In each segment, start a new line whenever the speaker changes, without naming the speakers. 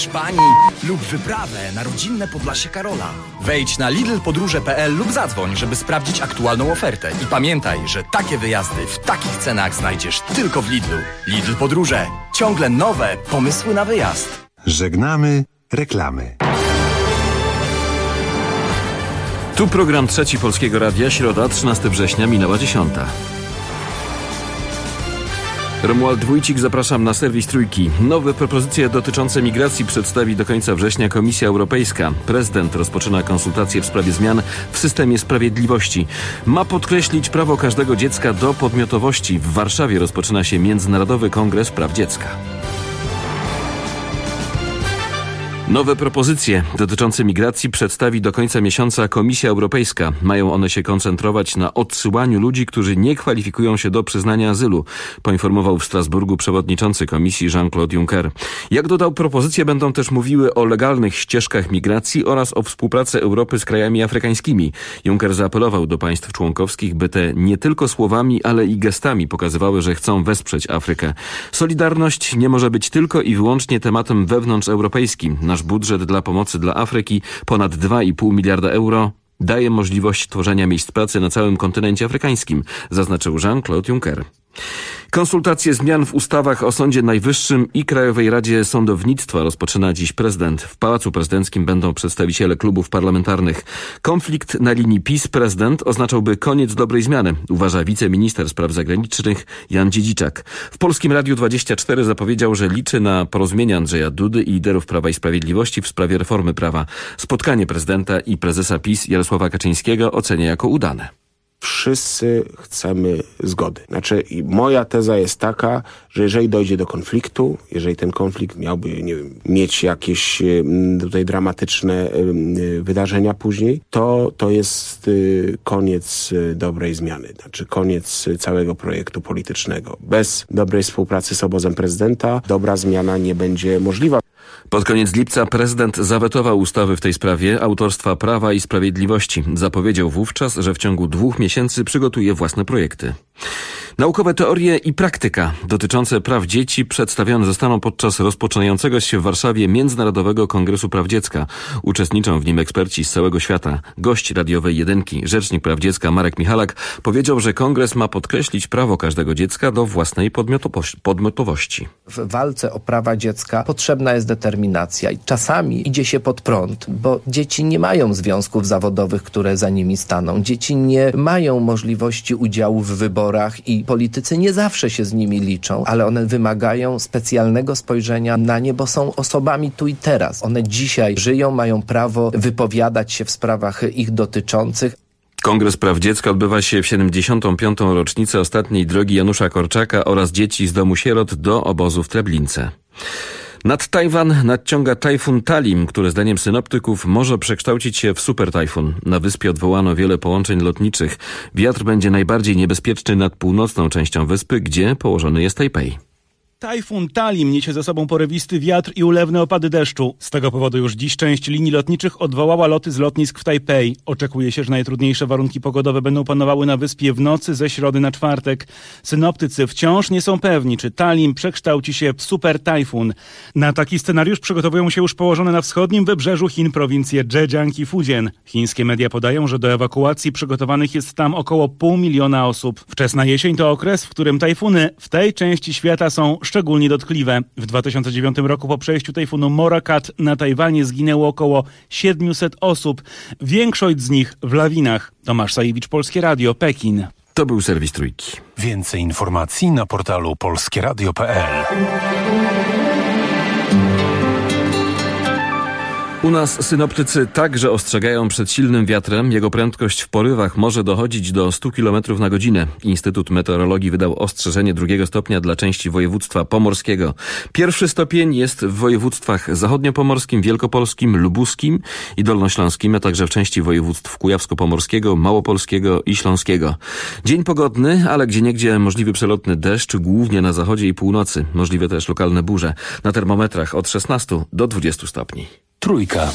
Hiszpanii lub wyprawę na rodzinne Podlasie Karola. Wejdź na lidlpodróże.pl lub zadzwoń, żeby sprawdzić aktualną ofertę. I pamiętaj, że takie wyjazdy w takich cenach znajdziesz tylko w Lidlu. Lidl Podróże. Ciągle nowe pomysły na wyjazd.
Żegnamy reklamy.
Tu program Trzeci Polskiego Radia, środa, 13 września, minęła 10. Romuald Wójcik, zapraszam na serwis Trójki. Nowe propozycje dotyczące migracji przedstawi do końca września Komisja Europejska. Prezydent rozpoczyna konsultacje w sprawie zmian w systemie sprawiedliwości. Ma podkreślić prawo każdego dziecka do podmiotowości. W Warszawie rozpoczyna się Międzynarodowy Kongres Praw Dziecka. Nowe propozycje dotyczące migracji przedstawi do końca miesiąca Komisja Europejska. Mają one się koncentrować na odsyłaniu ludzi, którzy nie kwalifikują się do przyznania azylu, poinformował w Strasburgu przewodniczący Komisji Jean-Claude Juncker. Jak dodał, propozycje będą też mówiły o legalnych ścieżkach migracji oraz o współpracy Europy z krajami afrykańskimi. Juncker zaapelował do państw członkowskich, by te nie tylko słowami, ale i gestami pokazywały, że chcą wesprzeć Afrykę. Solidarność nie może być tylko i wyłącznie tematem wewnątrzeuropejskim. Nasz budżet dla pomocy dla Afryki, ponad 2,5 miliarda euro, daje możliwość tworzenia miejsc pracy na całym kontynencie afrykańskim, zaznaczył Jean-Claude Juncker. Konsultacje zmian w ustawach o Sądzie Najwyższym i Krajowej Radzie Sądownictwa rozpoczyna dziś prezydent. W Pałacu Prezydenckim będą przedstawiciele klubów parlamentarnych. Konflikt na linii PiS-prezydent oznaczałby koniec dobrej zmiany, uważa wiceminister spraw zagranicznych Jan Dziedziczak. W Polskim Radiu 24 zapowiedział, że liczy na porozumienie Andrzeja Dudy i liderów Prawa i Sprawiedliwości w sprawie reformy prawa. Spotkanie prezydenta i prezesa PiS Jarosława Kaczyńskiego ocenia jako udane.
Wszyscy chcemy zgody. Znaczy, moja teza jest taka, że jeżeli dojdzie do konfliktu, jeżeli ten konflikt miałby, nie wiem, mieć jakieś tutaj dramatyczne wydarzenia później, to jest koniec dobrej zmiany. Znaczy koniec całego projektu politycznego. Bez dobrej współpracy z obozem prezydenta dobra zmiana nie będzie możliwa.
Pod koniec lipca prezydent zawetował ustawy w tej sprawie autorstwa Prawa i Sprawiedliwości. Zapowiedział wówczas, że w ciągu 2 miesięcy przygotuje własne projekty. Naukowe teorie i praktyka dotyczące praw dzieci przedstawione zostaną podczas rozpoczynającego się w Warszawie Międzynarodowego Kongresu Praw Dziecka. Uczestniczą w nim eksperci z całego świata. Gość radiowej Jedynki, rzecznik praw dziecka Marek Michalak, powiedział, że kongres ma podkreślić prawo każdego dziecka do własnej podmiotowości.
W walce o prawa dziecka potrzebna jest determinacja i czasami idzie się pod prąd, bo dzieci nie mają związków zawodowych, które za nimi staną. Dzieci nie mają możliwości udziału w wyborach i politycy nie zawsze się z nimi liczą, ale one wymagają specjalnego spojrzenia na nie, bo są osobami tu i teraz. One dzisiaj żyją, mają prawo wypowiadać się w sprawach ich dotyczących.
Kongres Praw Dziecka odbywa się w 75. rocznicę ostatniej drogi Janusza Korczaka oraz dzieci z domu sierot do obozu w Treblince. Nad Tajwan nadciąga tajfun Talim, który zdaniem synoptyków może przekształcić się w supertajfun. Na wyspie odwołano wiele połączeń lotniczych. Wiatr będzie najbardziej niebezpieczny nad północną częścią wyspy, gdzie położony jest Tajpej.
Tajfun Talim niesie ze sobą porywisty wiatr i ulewne opady deszczu. Z tego powodu już dziś część linii lotniczych odwołała loty z lotnisk w Tajpej. Oczekuje się, że najtrudniejsze warunki pogodowe będą panowały na wyspie w nocy ze środy na czwartek. Synoptycy wciąż nie są pewni, czy Talim przekształci się w super tajfun. Na taki scenariusz przygotowują się już położone na wschodnim wybrzeżu Chin prowincje Zhejiang i Fujian. Chińskie media podają, że do ewakuacji przygotowanych jest tam około 500 000 osób. Wczesna jesień to okres, w którym tajfuny w tej części świata są szczególnie dotkliwe. W 2009 roku po przejściu tajfunu Morakot na Tajwanie zginęło około 700 osób. Większość z nich w lawinach. Tomasz Sajewicz, Polskie Radio, Pekin.
To był serwis Trójki.
Więcej informacji na portalu polskieradio.pl.
U nas synoptycy także ostrzegają przed silnym wiatrem. Jego prędkość w porywach może dochodzić do 100 km na godzinę. Instytut Meteorologii wydał ostrzeżenie 2 stopnia dla części województwa pomorskiego. 1 stopień jest w województwach zachodniopomorskim, wielkopolskim, lubuskim i dolnośląskim, a także w części województw kujawsko-pomorskiego, małopolskiego i śląskiego. Dzień pogodny, ale gdzieniegdzie możliwy przelotny deszcz, głównie na zachodzie i północy. Możliwe też lokalne burze. Na termometrach od 16 do 20 stopni.
Trójka.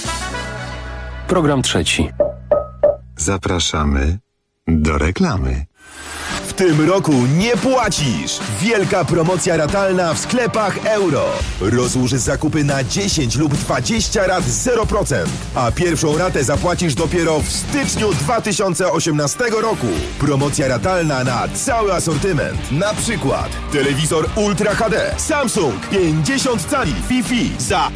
Program trzeci. Zapraszamy do reklamy.
tym roku nie płacisz! Wielka promocja ratalna w sklepach Euro. Rozłóż zakupy na 10 lub 20 rat 0%, a pierwszą ratę zapłacisz dopiero w styczniu 2018 roku. Promocja ratalna na cały asortyment. Na przykład telewizor Ultra HD Samsung 50 cali Wi-Fi za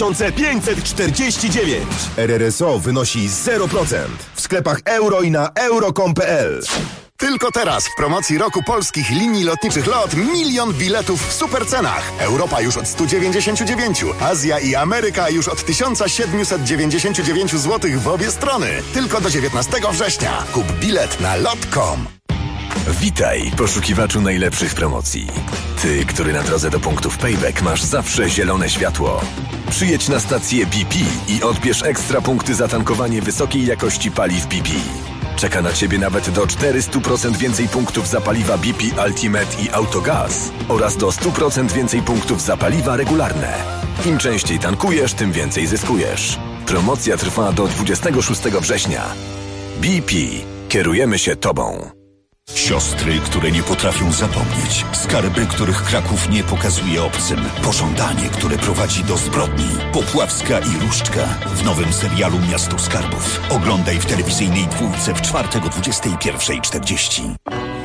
2549. RRSO wynosi 0%. W sklepach Euro i na euro.com.pl.
Tylko teraz w promocji roku polskich linii lotniczych LOT 1 000 000 biletów w supercenach. Europa już od 199, Azja i Ameryka już od 1799 zł w obie strony. Tylko do 19 września. Kup bilet na lot.com.
Witaj, poszukiwaczu najlepszych promocji. Ty, który na drodze do punktów Payback masz zawsze zielone światło. Przyjedź na stację BP i odbierz ekstra punkty za tankowanie wysokiej jakości paliw BP. Czeka na Ciebie nawet do 400% więcej punktów za paliwa BP Ultimate i Autogaz oraz do 100% więcej punktów za paliwa regularne. Im częściej tankujesz, tym więcej zyskujesz. Promocja trwa do 26 września. BP. Kierujemy się Tobą.
Siostry, które nie potrafią zapomnieć. Skarby, których Kraków nie pokazuje obcym. Pożądanie, które prowadzi do zbrodni. Popławska i Różdżka w nowym serialu Miasto Skarbów. Oglądaj w telewizyjnej dwójce w czwartek o 21:40.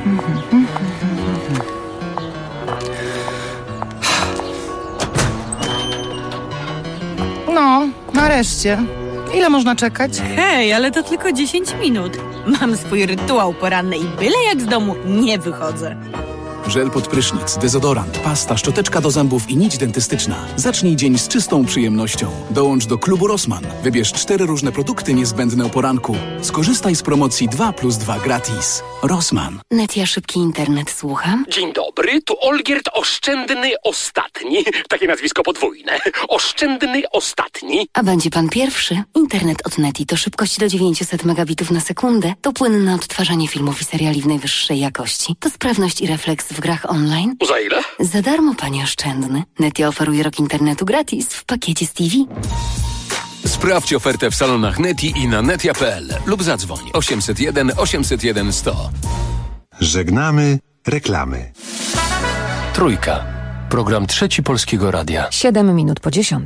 No, nareszcie. Ile można czekać?
Hej, ale to tylko 10 minut. Mam swój rytuał poranny i byle jak z domu nie wychodzę.
Żel pod prysznic, dezodorant, pasta, szczoteczka do zębów i nić dentystyczna. Zacznij dzień z czystą przyjemnością. Dołącz do klubu Rossmann. Wybierz 4 różne produkty niezbędne o poranku. Skorzystaj z promocji 2+2 gratis. Rossmann.
Netia Szybki Internet, słucham.
Dzień dobry, tu Olgierd Oszczędny Ostatni. Takie nazwisko podwójne. Oszczędny Ostatni.
A będzie pan pierwszy? Internet od Neti to szybkość do 900 megabitów na sekundę. To płynne odtwarzanie filmów i seriali w najwyższej jakości. To sprawność i refleks w grach online.
Za ile?
Za darmo, panie Oszczędny. Netia oferuje rok internetu gratis w pakiecie z TV.
Sprawdź ofertę w salonach Neti i na netia.pl lub zadzwoń 801 801 100.
Żegnamy reklamy.
Trójka. Program Trzeci Polskiego Radia.
7 minut po 10.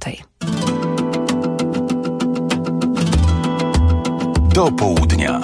Do południa.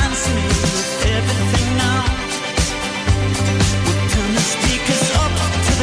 Turn the speakers up to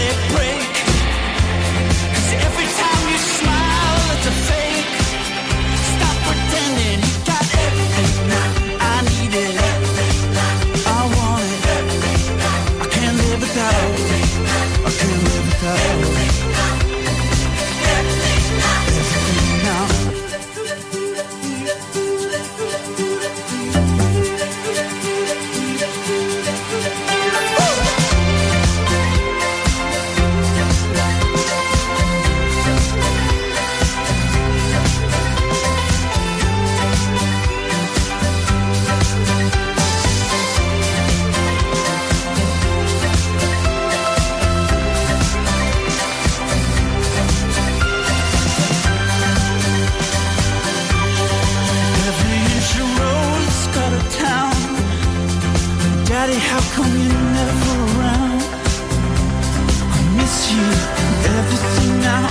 Daddy, how come you're never around? I miss you and everything now.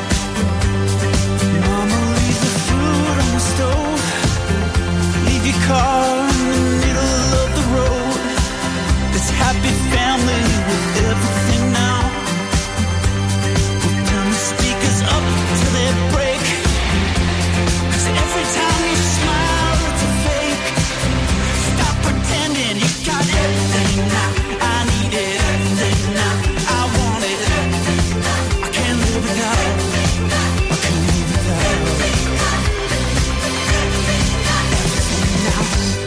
Mama, leave the food on the stove. Leave your car in the middle of the road. This happy family with everything now. We'll turn the speakers up till they break. 'Cause every time you smile, it's a fake. Stop pretending you got everything now. I need it, everything now. I want it. I can't live without it. I can't live without it. Everything now.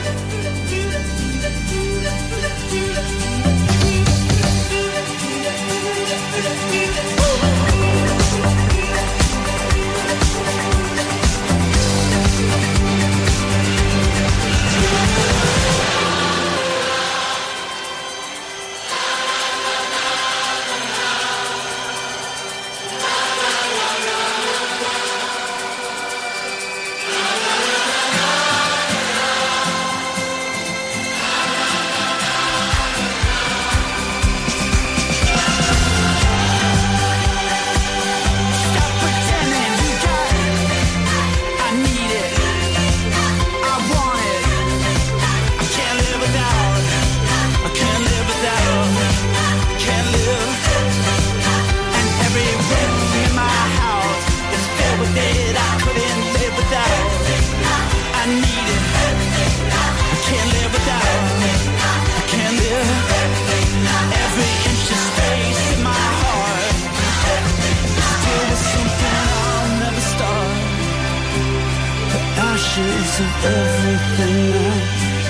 Of everything now.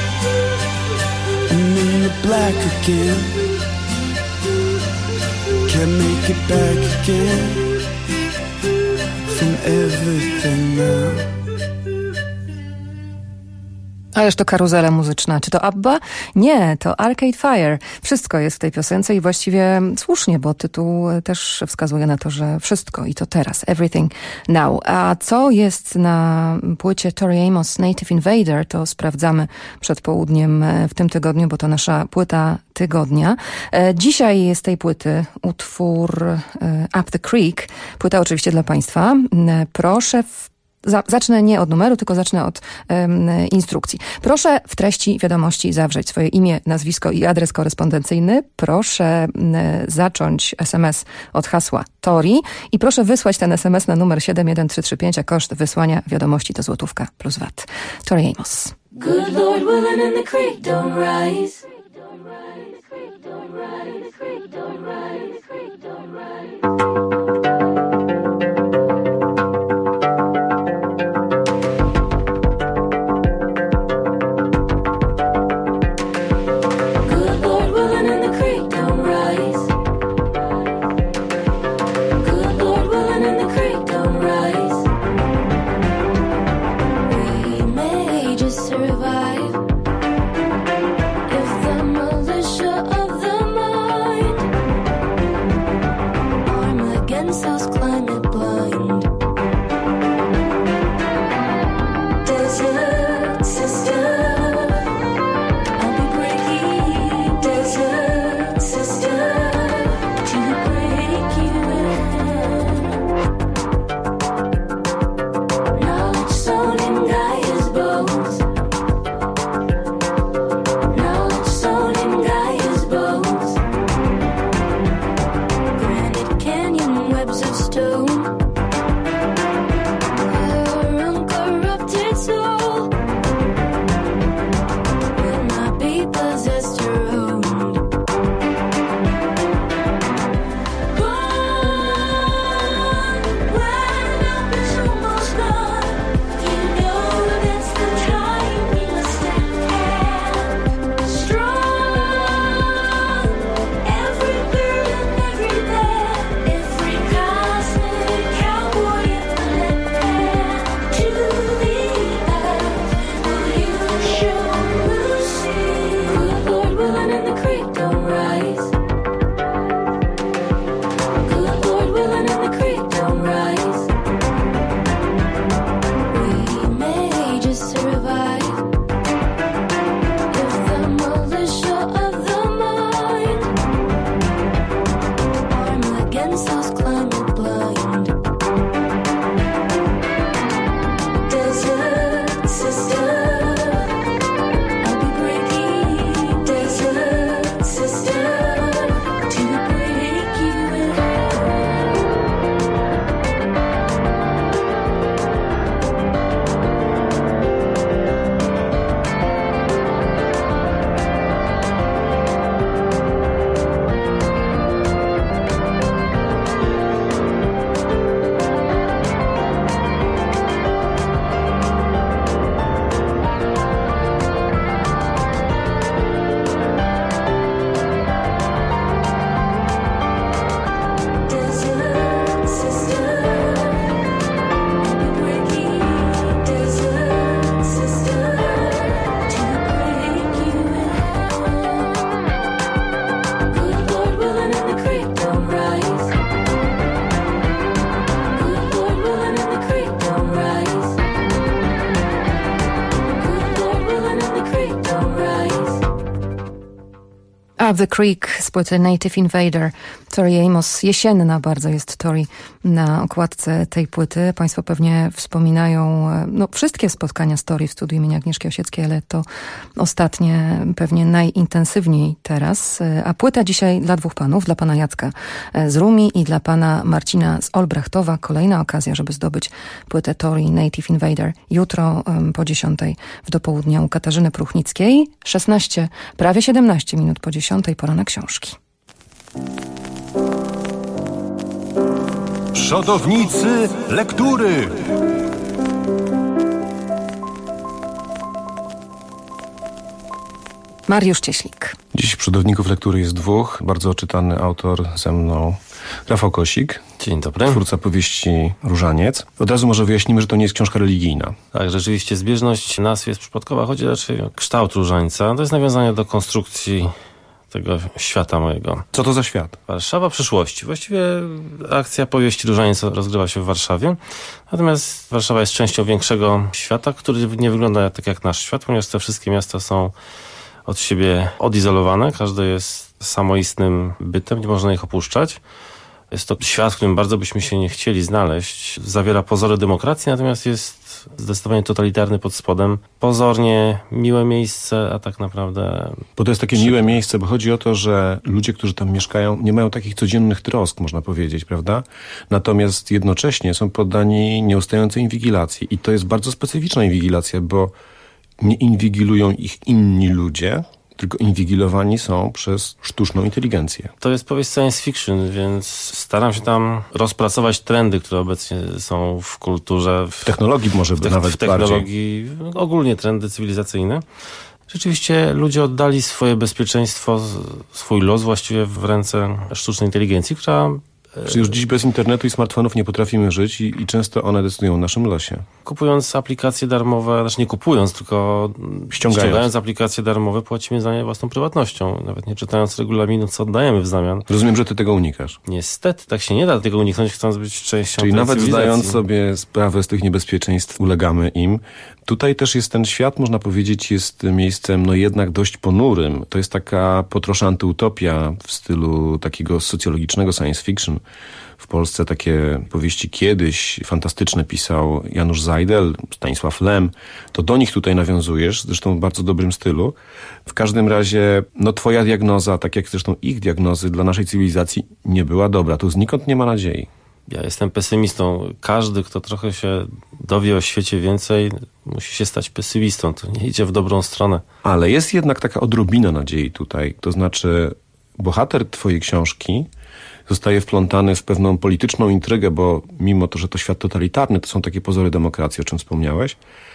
I'm in the black again. Can't make it back again. From everything now.
Ależ to karuzela muzyczna. Czy to ABBA? Nie, to Arcade Fire. Wszystko jest w tej piosence i właściwie słusznie, bo tytuł też wskazuje na to, że wszystko i to teraz. Everything now. A co jest na płycie Tori Amos Native Invader, to sprawdzamy przed południem w tym tygodniu, bo to nasza płyta tygodnia. Dzisiaj z tej płyty utwór Up the Creek. Płyta oczywiście dla Państwa. Proszę zacznę nie od numeru, tylko zacznę od instrukcji. Proszę w treści wiadomości zawrzeć swoje imię, nazwisko i adres korespondencyjny. Proszę zacząć SMS od hasła Tori i proszę wysłać ten SMS na numer 71335, a koszt wysłania wiadomości to złotówka plus VAT. Tori Amos.
Good Lord, willing and the creek don't rise. Survive if the militia of the mind
Up the Creek z płyty Native Invader. Tori Amos, jesienna bardzo jest Tori na okładce tej płyty. Państwo pewnie wspominają wszystkie spotkania z Tori w studiu imienia Agnieszki Osieckiej, ale to ostatnie pewnie najintensywniej teraz. A płyta dzisiaj dla dwóch panów, dla pana Jacka z Rumi i dla pana Marcina z Olbrachtowa. Kolejna okazja, żeby zdobyć płytę Tori Native Invader. Jutro po 10 w dopołudnia u Katarzyny Pruchnickiej. 16, prawie 17 minut po 10, pora na książki.
Przodownicy lektury.
Mariusz Cieślik.
Dziś przodowników lektury jest dwóch. Bardzo czytany autor ze mną, Rafał Kosik.
Dzień dobry.
Twórca powieści Różaniec. Od razu może wyjaśnimy, że to nie jest książka religijna.
Tak, rzeczywiście zbieżność nazw jest przypadkowa. Chodzi raczej o kształt różańca. To jest nawiązanie do konstrukcji tego świata mojego.
Co to za świat?
Warszawa przyszłości. Właściwie akcja powieści Różaniec rozgrywa się w Warszawie. Natomiast Warszawa jest częścią większego świata, który nie wygląda tak jak nasz świat, ponieważ te wszystkie miasta są od siebie odizolowane. Każde jest samoistnym bytem, nie można ich opuszczać. Jest to świat, w którym bardzo byśmy się nie chcieli znaleźć. Zawiera pozory demokracji, natomiast jest zdecydowanie totalitarny pod spodem. Pozornie miłe miejsce, a tak naprawdę...
Bo to jest takie miłe miejsce, bo chodzi o to, że ludzie, którzy tam mieszkają, nie mają takich codziennych trosk, można powiedzieć, prawda? Natomiast jednocześnie są poddani nieustającej inwigilacji. I to jest bardzo specyficzna inwigilacja, bo nie inwigilują ich inni ludzie, tylko inwigilowani są przez sztuczną inteligencję.
To jest powieść science fiction, więc staram się tam rozpracować trendy, które obecnie są w kulturze.
W technologii może nawet
w technologii, bardziej. Ogólnie trendy cywilizacyjne. Rzeczywiście ludzie oddali swoje bezpieczeństwo, swój los właściwie w ręce sztucznej inteligencji, która...
Czy już dziś bez internetu i smartfonów nie potrafimy żyć i często one decydują o naszym losie.
Kupując aplikacje darmowe, znaczy nie kupując, tylko ściągając aplikacje darmowe, płacimy za nie własną prywatnością. Nawet nie czytając regulaminu, co oddajemy w zamian.
Rozumiem, że ty tego unikasz.
Niestety, tak się nie da tego uniknąć, chcąc być częścią
Czyli
tej
nawet
cywilizacji.
zdając sobie sprawę z tych niebezpieczeństw, ulegamy im. Tutaj też jest ten świat, można powiedzieć, jest miejscem jednak dość ponurym. To jest taka potrosze antyutopia w stylu takiego socjologicznego science fiction. W Polsce takie powieści kiedyś fantastyczne pisał Janusz Zajdel, Stanisław Lem. To do nich tutaj nawiązujesz, zresztą w bardzo dobrym stylu. W każdym razie, twoja diagnoza, tak jak zresztą ich diagnozy dla naszej cywilizacji nie była dobra. Tu znikąd nie ma nadziei.
Ja jestem pesymistą. Każdy, kto trochę się dowie o świecie więcej, musi się stać pesymistą. To nie idzie w dobrą stronę.
Ale jest jednak taka odrobina nadziei tutaj. To znaczy, bohater twojej książki zostaje wplątany w pewną polityczną intrygę, bo mimo to, że to świat totalitarny, to są takie pozory demokracji, o czym wspomniałeś.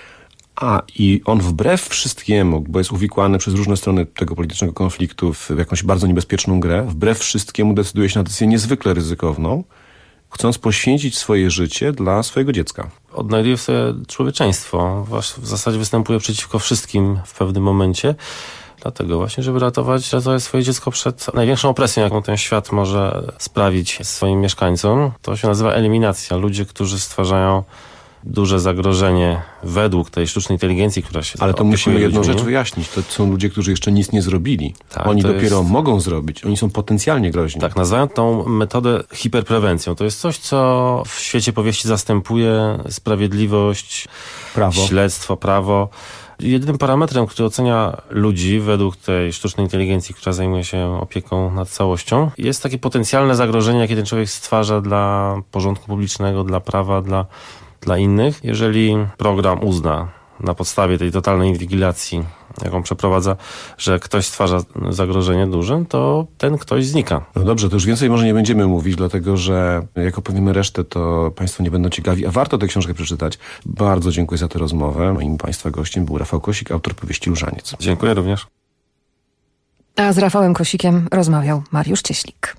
I on wbrew wszystkiemu, bo jest uwikłany przez różne strony tego politycznego konfliktu w jakąś bardzo niebezpieczną grę, wbrew wszystkiemu decyduje się na decyzję niezwykle ryzykowną, chcąc poświęcić swoje życie dla swojego dziecka.
Odnajduje w sobie człowieczeństwo. W zasadzie występuje przeciwko wszystkim w pewnym momencie. Dlatego właśnie, żeby ratować swoje dziecko przed największą opresją, jaką ten świat może sprawić swoim mieszkańcom. To się nazywa eliminacja. Ludzie, którzy stwarzają duże zagrożenie według tej sztucznej inteligencji, która się...
Ale to musimy jedną rzecz wyjaśnić. To są ludzie, którzy jeszcze nic nie zrobili.
Tak,
oni dopiero mogą zrobić. Oni są potencjalnie groźni.
Tak, nazywają tą metodę hiperprewencją. To jest coś, co w świecie powieści zastępuje sprawiedliwość, śledztwo, prawo. Jedynym parametrem, który ocenia ludzi według tej sztucznej inteligencji, która zajmuje się opieką nad całością, jest takie potencjalne zagrożenie, jakie ten człowiek stwarza dla porządku publicznego, dla prawa, dla innych. Jeżeli program uzna na podstawie tej totalnej inwigilacji, jaką przeprowadza, że ktoś stwarza zagrożenie duże, to ten ktoś znika.
No dobrze, to już więcej może nie będziemy mówić, dlatego że jak opowiemy resztę, to Państwo nie będą ciekawi, a warto tę książkę przeczytać. Bardzo dziękuję za tę rozmowę. Moim Państwa gościem był Rafał Kosik, autor powieści Różaniec.
Dziękuję również.
A z Rafałem Kosikiem rozmawiał Mariusz Cieślik.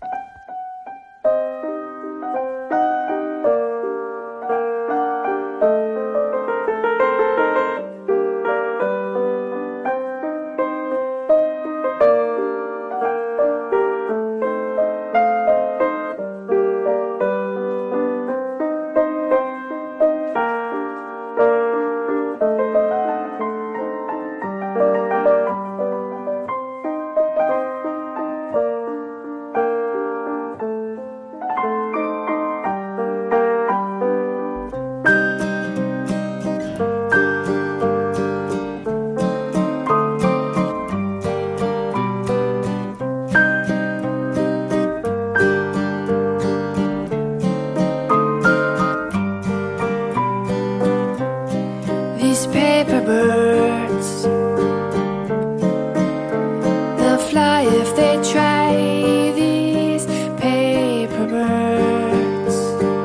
if they try, these paper birds.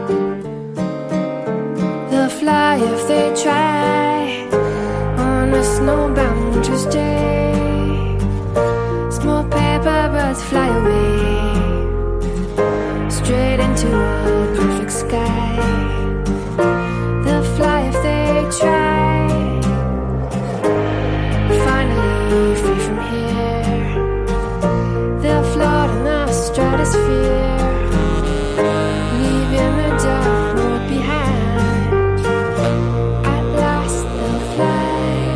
They'll fly if they try on a snowbound winter's day. Small paper birds fly away straight into a perfect sky. They'll fly if they try. Finally free from here, they'll float in the stratosphere, leaving the dark world behind. At last they'll fly.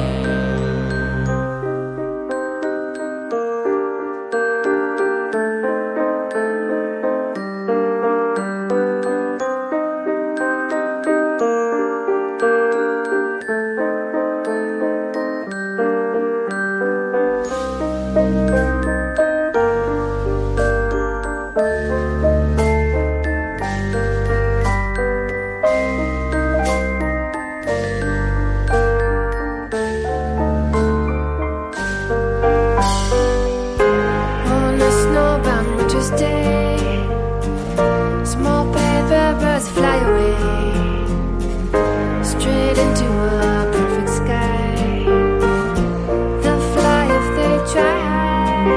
On a snowbound winter's day, small paper birds fly away straight into a perfect sky. They'll fly if they try.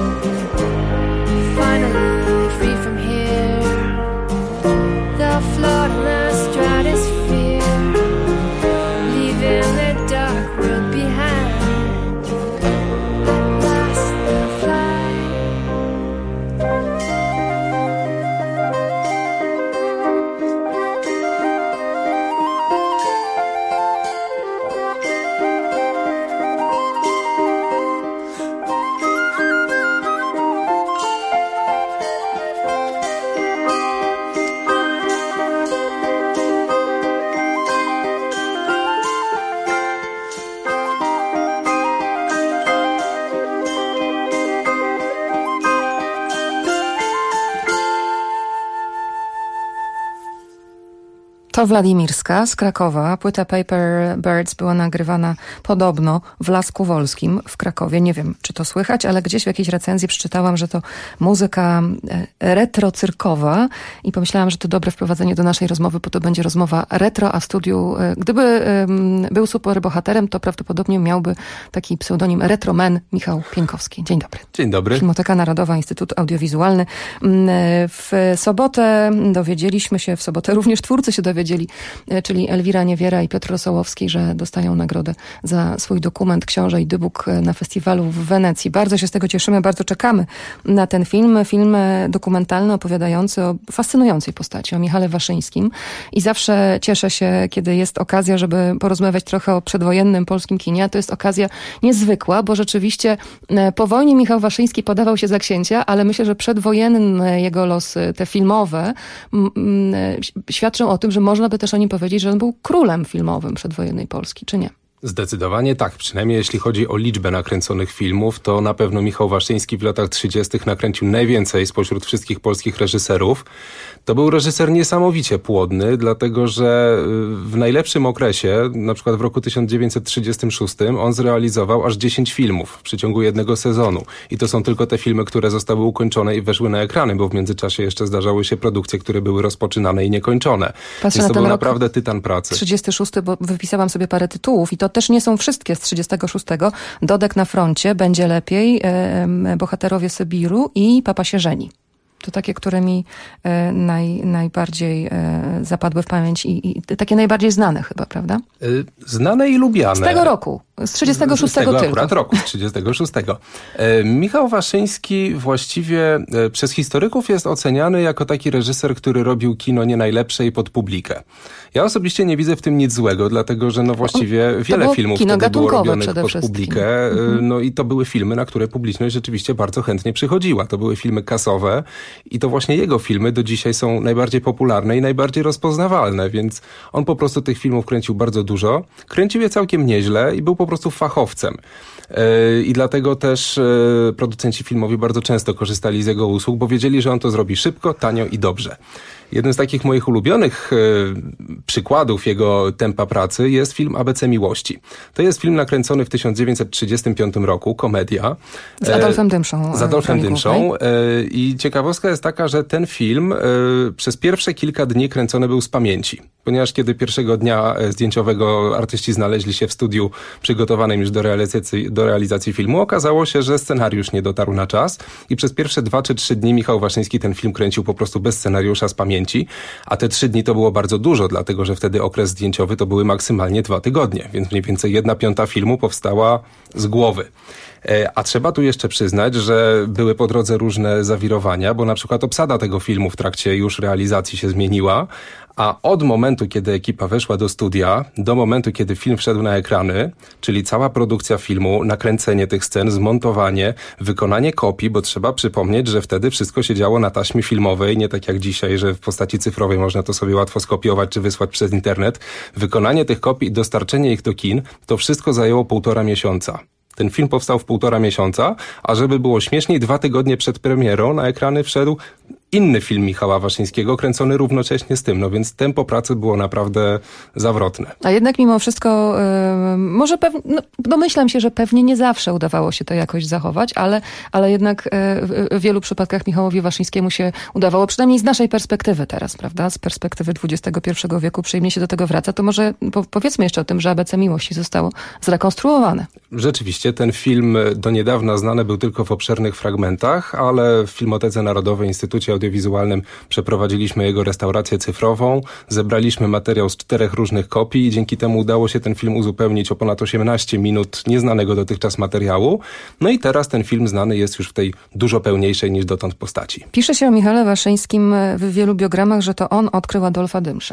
Finally free from here, they'll float in the stratosphere, leaving the dark world behind. At last they'll fly.
To Władimirska z Krakowa. Płyta Paper Birds była nagrywana podobno w Lasku Wolskim w Krakowie. Nie wiem, czy to słychać, ale gdzieś w jakiejś recenzji przeczytałam, że to muzyka retro-cyrkowa i pomyślałam, że to dobre wprowadzenie do naszej rozmowy, bo to będzie rozmowa retro, a w studiu, gdyby był superbohaterem, to prawdopodobnie miałby taki pseudonim Retroman Michał Pieńkowski. Dzień dobry.
Dzień dobry.
Filmoteka Narodowa, Instytut Audiowizualny. W sobotę dowiedzieliśmy się, w sobotę również twórcy się dowiedzieli, czyli Elwira Niewiera i Piotr Rosołowski, że dostają nagrodę za swój dokument Książę i Dybuk na festiwalu w Wenecji. Bardzo się z tego cieszymy, bardzo czekamy na ten film. Film dokumentalny opowiadający o fascynującej postaci, o Michale Waszyńskim. I zawsze cieszę się, kiedy jest okazja, żeby porozmawiać trochę o przedwojennym polskim kinie. A to jest okazja niezwykła, bo rzeczywiście po wojnie Michał Waszyński podawał się za księcia, ale myślę, że przedwojenne jego losy, te filmowe, świadczą o tym, że można by też o nim powiedzieć, że on był królem filmowym przedwojennej Polski, czy nie?
Zdecydowanie tak. Przynajmniej jeśli chodzi o liczbę nakręconych filmów, to na pewno Michał Waszyński w latach 30. nakręcił najwięcej spośród wszystkich polskich reżyserów. To był reżyser niesamowicie płodny, dlatego że w najlepszym okresie, na przykład w roku 1936, on zrealizował aż 10 filmów w przeciągu jednego sezonu. I to są tylko te filmy, które zostały ukończone i weszły na ekrany, bo w międzyczasie jeszcze zdarzały się produkcje, które były rozpoczynane i niekończone.
Patrzę
Więc to
na
był
rok
naprawdę tytan pracy.
36, bo wypisałam sobie parę tytułów i to też nie są wszystkie z 36. Dodek na froncie, Będzie lepiej, Bohaterowie Sybiru i Papa się żeni. To takie, które mi najbardziej zapadły w pamięć i takie najbardziej znane chyba, prawda?
Znane i lubiane.
Z tego roku, z 36
z tego
tylko.
akurat roku, z 36. Michał Waszyński właściwie przez historyków jest oceniany jako taki reżyser, który robił kino nie najlepsze i pod publikę. Ja osobiście nie widzę w tym nic złego, dlatego że no właściwie wiele filmów wtedy było robionych pod publikę. No i to były filmy, na które publiczność rzeczywiście bardzo chętnie przychodziła. To były filmy kasowe i to właśnie jego filmy do dzisiaj są najbardziej popularne i najbardziej rozpoznawalne, więc on po prostu tych filmów kręcił bardzo dużo. Kręcił je całkiem nieźle i był po prostu fachowcem. I dlatego też producenci filmowi bardzo często korzystali z jego usług, bo wiedzieli, że on to zrobi szybko, tanio i dobrze. Jednym z takich moich ulubionych przykładów jego tempa pracy jest film ABC Miłości. To jest film nakręcony w 1935 roku, komedia.
Z Adolfem Dymszą.
Z Adolfem Dymszą. I ciekawostka jest taka, że ten film przez pierwsze kilka dni kręcony był z pamięci. Ponieważ kiedy pierwszego dnia zdjęciowego artyści znaleźli się w studiu przygotowanym już do realizacji filmu, okazało się, że scenariusz nie dotarł na czas i przez pierwsze 2 czy 3 dni Michał Waszyński ten film kręcił po prostu bez scenariusza, z pamięci, a te 3 dni to było bardzo dużo, dlatego że wtedy okres zdjęciowy to były maksymalnie 2 tygodnie, więc mniej więcej 1/5 filmu powstała z głowy. A trzeba tu jeszcze przyznać, że były po drodze różne zawirowania, bo na przykład obsada tego filmu w trakcie już realizacji się zmieniła, a od momentu, kiedy ekipa weszła do studia, do momentu, kiedy film wszedł na ekrany, czyli cała produkcja filmu, nakręcenie tych scen, zmontowanie, wykonanie kopii, bo trzeba przypomnieć, że wtedy wszystko się działo na taśmie filmowej, nie tak jak dzisiaj, że w postaci cyfrowej można to sobie łatwo skopiować czy wysłać przez internet. Wykonanie tych kopii i dostarczenie ich do kin, to wszystko zajęło 1,5 miesiąca. Ten film powstał w 1,5 miesiąca, a żeby było śmieszniej, 2 tygodnie przed premierą na ekrany wszedł inny film Michała Waszyńskiego, kręcony równocześnie z tym, no więc tempo pracy było naprawdę zawrotne.
A jednak mimo wszystko, może domyślam się, że pewnie nie zawsze udawało się to jakoś zachować, ale jednak w wielu przypadkach Michałowi Waszyńskiemu się udawało, przynajmniej z naszej perspektywy teraz, prawda? Z perspektywy XXI wieku przyjemnie się do tego wraca, to może powiedzmy jeszcze o tym, że ABC Miłości zostało zrekonstruowane.
Rzeczywiście, ten film do niedawna znany był tylko w obszernych fragmentach, ale w Filmotece Narodowej, Instytucie Audiowizualnym przeprowadziliśmy jego restaurację cyfrową, zebraliśmy materiał z 4 różnych kopii i dzięki temu udało się ten film uzupełnić o ponad 18 minut nieznanego dotychczas materiału. No i teraz ten film znany jest już w tej dużo pełniejszej niż dotąd postaci.
Pisze się o Michale Waszyńskim w wielu biogramach, że to on odkrył Adolfa Dymszę.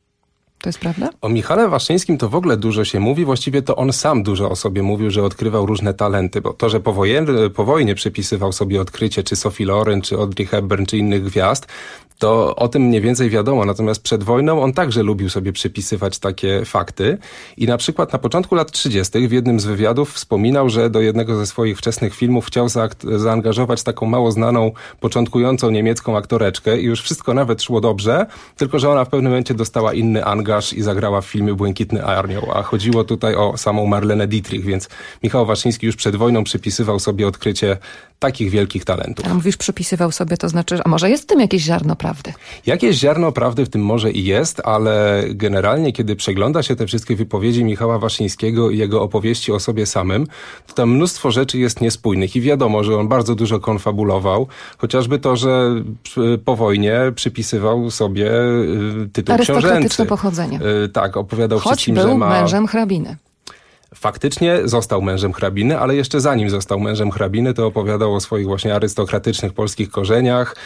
To jest prawda?
O Michale Waszyńskim to w ogóle dużo się mówi, właściwie to on sam dużo o sobie mówił, że odkrywał różne talenty, bo to, że po wojnie przypisywał sobie odkrycie czy Sophie Loren, czy Audrey Hepburn, czy innych gwiazd, to o tym mniej więcej wiadomo, natomiast przed wojną on także lubił sobie przypisywać takie fakty i na przykład na początku lat 30. w jednym z wywiadów wspominał, że do jednego ze swoich wczesnych filmów chciał zaangażować taką mało znaną, początkującą niemiecką aktoreczkę i już wszystko nawet szło dobrze, tylko że ona w pewnym momencie dostała inny angaż i zagrała w filmie Błękitny Anioł, a chodziło tutaj o samą Marlenę Dietrich, więc Michał Waszyński już przed wojną przypisywał sobie odkrycie takich wielkich talentów.
A mówisz przypisywał sobie, to znaczy, a może jest w tym jakieś ziarno prawdy?
Jakieś ziarno prawdy w tym może i jest, ale generalnie kiedy przegląda się te wszystkie wypowiedzi Michała Waszyńskiego i jego opowieści o sobie samym, to tam mnóstwo rzeczy jest niespójnych i wiadomo, że on bardzo dużo konfabulował, chociażby to, że po wojnie przypisywał sobie tytuł książęcy.
Arystokratyczne pochodzenie.
Tak, opowiadał
choć
wszystkim,
był
że ma...
mężem hrabiny.
Faktycznie został mężem hrabiny, ale jeszcze zanim został mężem hrabiny, to opowiadał o swoich właśnie arystokratycznych polskich korzeniach,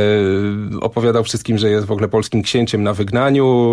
opowiadał wszystkim, że jest w ogóle polskim księciem na wygnaniu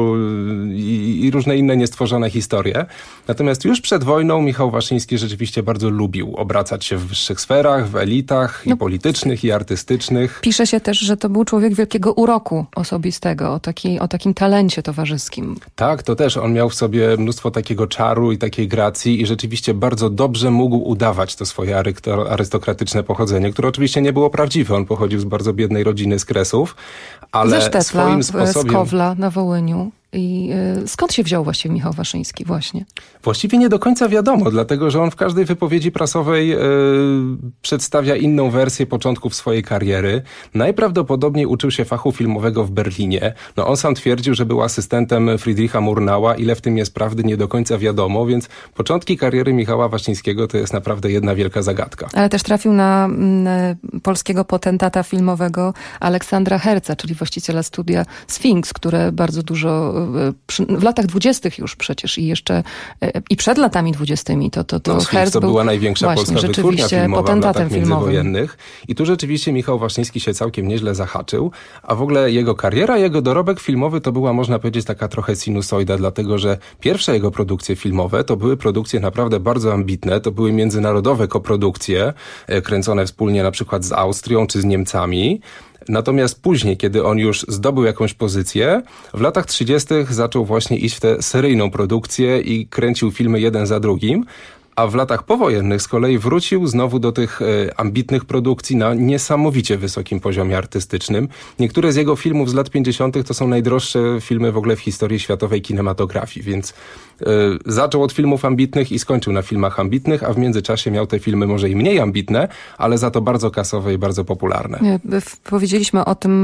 i różne inne niestworzone historie. Natomiast już przed wojną Michał Waszyński rzeczywiście bardzo lubił obracać się w wyższych sferach, w elitach i politycznych, i artystycznych.
Pisze się też, że to był człowiek wielkiego uroku osobistego, o takim talencie towarzyskim.
Tak, to też. On miał w sobie mnóstwo takiego czaru i takiej gracji i rzeczywiście bardzo dobrze mógł udawać to swoje arystokratyczne pochodzenie, które oczywiście nie było prawdziwe. On pochodził z bardzo biednej rodziny z Kresów, ale
ze Sztetla,
swoim sposobem...
z Kowla na Wołyniu. I skąd się wziął właściwie Michał Waszyński właśnie?
Właściwie nie do końca wiadomo, dlatego że on w każdej wypowiedzi prasowej przedstawia inną wersję początków swojej kariery. Najprawdopodobniej uczył się fachu filmowego w Berlinie. No on sam twierdził, że był asystentem Friedricha Murnau'a. Ile w tym jest prawdy, nie do końca wiadomo, więc początki kariery Michała Waszyńskiego to jest naprawdę jedna wielka zagadka.
Ale też trafił na polskiego potentata filmowego Aleksandra Herca, czyli właściciela studia Sfinks, które bardzo dużo w latach 20. już przecież i jeszcze i przed latami 20. to Herz
to była największa polska wytwórnia filmowa w latach międzywojennych. I tu rzeczywiście Michał Waszyński się całkiem nieźle zahaczył, a w ogóle jego kariera, jego dorobek filmowy to była, można powiedzieć, taka trochę sinusoida, dlatego że pierwsze jego produkcje filmowe to były produkcje naprawdę bardzo ambitne, to były międzynarodowe koprodukcje, kręcone wspólnie na przykład z Austrią czy z Niemcami. Natomiast później, kiedy on już zdobył jakąś pozycję, w latach 30. zaczął właśnie iść w tę seryjną produkcję i kręcił filmy jeden za drugim. A w latach powojennych z kolei wrócił znowu do tych ambitnych produkcji na niesamowicie wysokim poziomie artystycznym. Niektóre z jego filmów z lat 50. to są najdroższe filmy w ogóle w historii światowej kinematografii, więc zaczął od filmów ambitnych i skończył na filmach ambitnych, a w międzyczasie miał te filmy może i mniej ambitne, ale za to bardzo kasowe i bardzo popularne.
Powiedzieliśmy